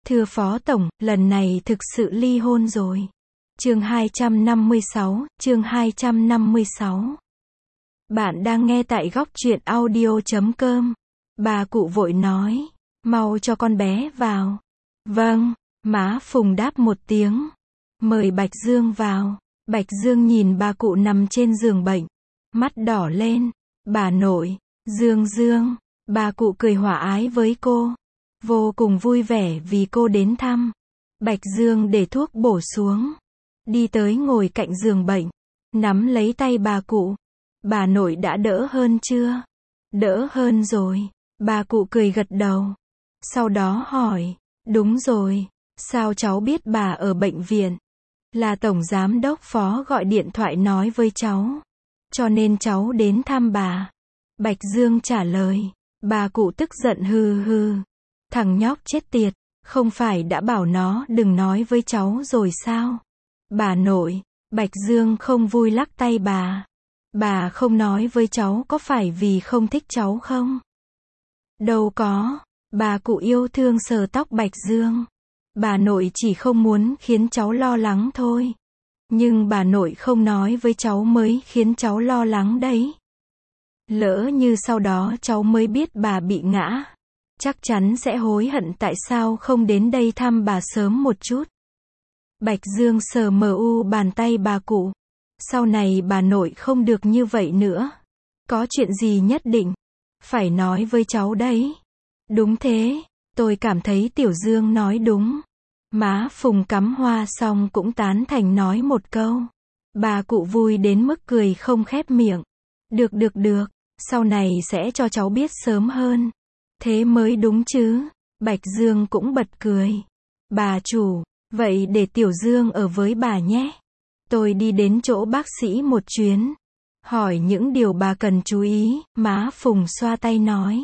Thưa Phó Tổng, lần này thực sự ly hôn rồi. Chương 256, chương 256. Bạn đang nghe tại góc truyện audio.com. Bà cụ vội nói, mau cho con bé vào. Vâng, má Phùng đáp một tiếng. Mời Bạch Dương vào. Bạch Dương nhìn bà cụ nằm trên giường bệnh. Mắt đỏ lên. Bà nội, Dương. Bà cụ cười hòa ái với cô. Vô cùng vui vẻ vì cô đến thăm. Bạch Dương để thuốc bổ xuống. Đi tới ngồi cạnh giường bệnh. Nắm lấy tay bà cụ. Bà nội đã đỡ hơn chưa? Đỡ hơn rồi. Bà cụ cười gật đầu. Sau đó hỏi. Đúng rồi. Sao cháu biết bà ở bệnh viện? Là Tổng Giám đốc Phó gọi điện thoại nói với cháu. Cho nên cháu đến thăm bà. Bạch Dương trả lời. Bà cụ tức giận hừ. Thằng nhóc chết tiệt. Không phải đã bảo nó đừng nói với cháu rồi sao? Bà nội. Bạch Dương không vui lắc tay bà. Bà không nói với cháu có phải vì không thích cháu không? Đâu có. Bà cụ yêu thương sờ tóc Bạch Dương. Bà nội chỉ không muốn khiến cháu lo lắng thôi. Nhưng bà nội không nói với cháu mới khiến cháu lo lắng đấy. Lỡ như sau đó cháu mới biết bà bị ngã. Chắc chắn sẽ hối hận tại sao không đến đây thăm bà sớm một chút. Bạch Dương sờ bàn tay bà cụ. Sau này bà nội không được như vậy nữa. Có chuyện gì nhất định phải nói với cháu đấy. Đúng thế, tôi cảm thấy Tiểu Dương nói đúng. Má Phùng cắm hoa xong cũng tán thành nói một câu. Bà cụ vui đến mức cười không khép miệng. Được, sau này sẽ cho cháu biết sớm hơn. Thế mới đúng chứ. Bạch Dương cũng bật cười. Bà chủ, vậy để Tiểu Dương ở với bà nhé. Tôi đi đến chỗ bác sĩ một chuyến. Hỏi những điều bà cần chú ý, má Phùng xoa tay nói.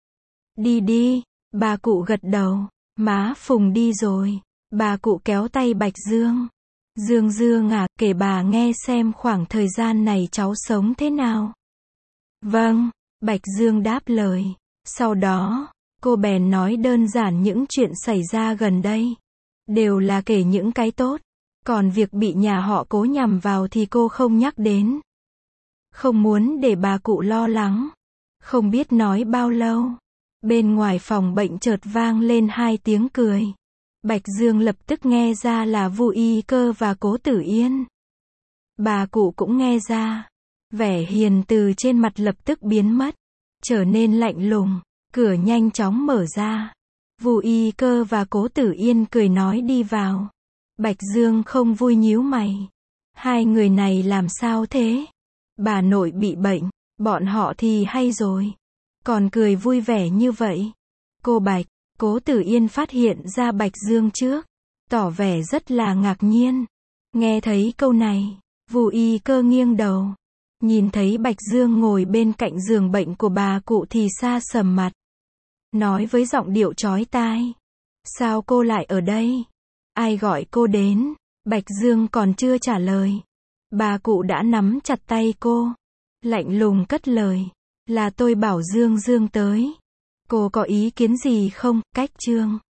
Đi, bà cụ gật đầu. Má Phùng đi rồi. Bà cụ kéo tay Bạch Dương. Dương à, kể bà nghe xem khoảng thời gian này cháu sống thế nào. Vâng, Bạch Dương đáp lời. Sau đó, cô bèn nói đơn giản những chuyện xảy ra gần đây. Đều là kể những cái tốt. Còn việc bị nhà họ Cố nhằm vào thì cô không nhắc đến. Không muốn để bà cụ lo lắng. Không biết nói bao lâu. Bên ngoài phòng bệnh chợt vang lên 2 tiếng cười. Bạch Dương lập tức nghe ra là Vu Y Cơ và Cố Tử Yên. Bà cụ cũng nghe ra. Vẻ hiền từ trên mặt lập tức biến mất. Trở nên lạnh lùng. Cửa nhanh chóng mở ra. Vu Y Cơ và Cố Tử Yên cười nói đi vào. Bạch Dương không vui nhíu mày. Hai người này làm sao thế? Bà nội bị bệnh. Bọn họ thì hay rồi. Còn cười vui vẻ như vậy. Cô Bạch, Cố Tử Yên phát hiện ra Bạch Dương trước. Tỏ vẻ rất là ngạc nhiên. Nghe thấy câu này, Vu Y Cơ nghiêng đầu. Nhìn thấy Bạch Dương ngồi bên cạnh giường bệnh của bà cụ thì sa sầm mặt. Nói với giọng điệu chói tai. Sao cô lại ở đây? Ai gọi cô đến? Bạch Dương còn chưa trả lời. Bà cụ đã nắm chặt tay cô. Lạnh lùng cất lời. Là tôi bảo Dương tới. Cô có ý kiến gì không? Cách Trương.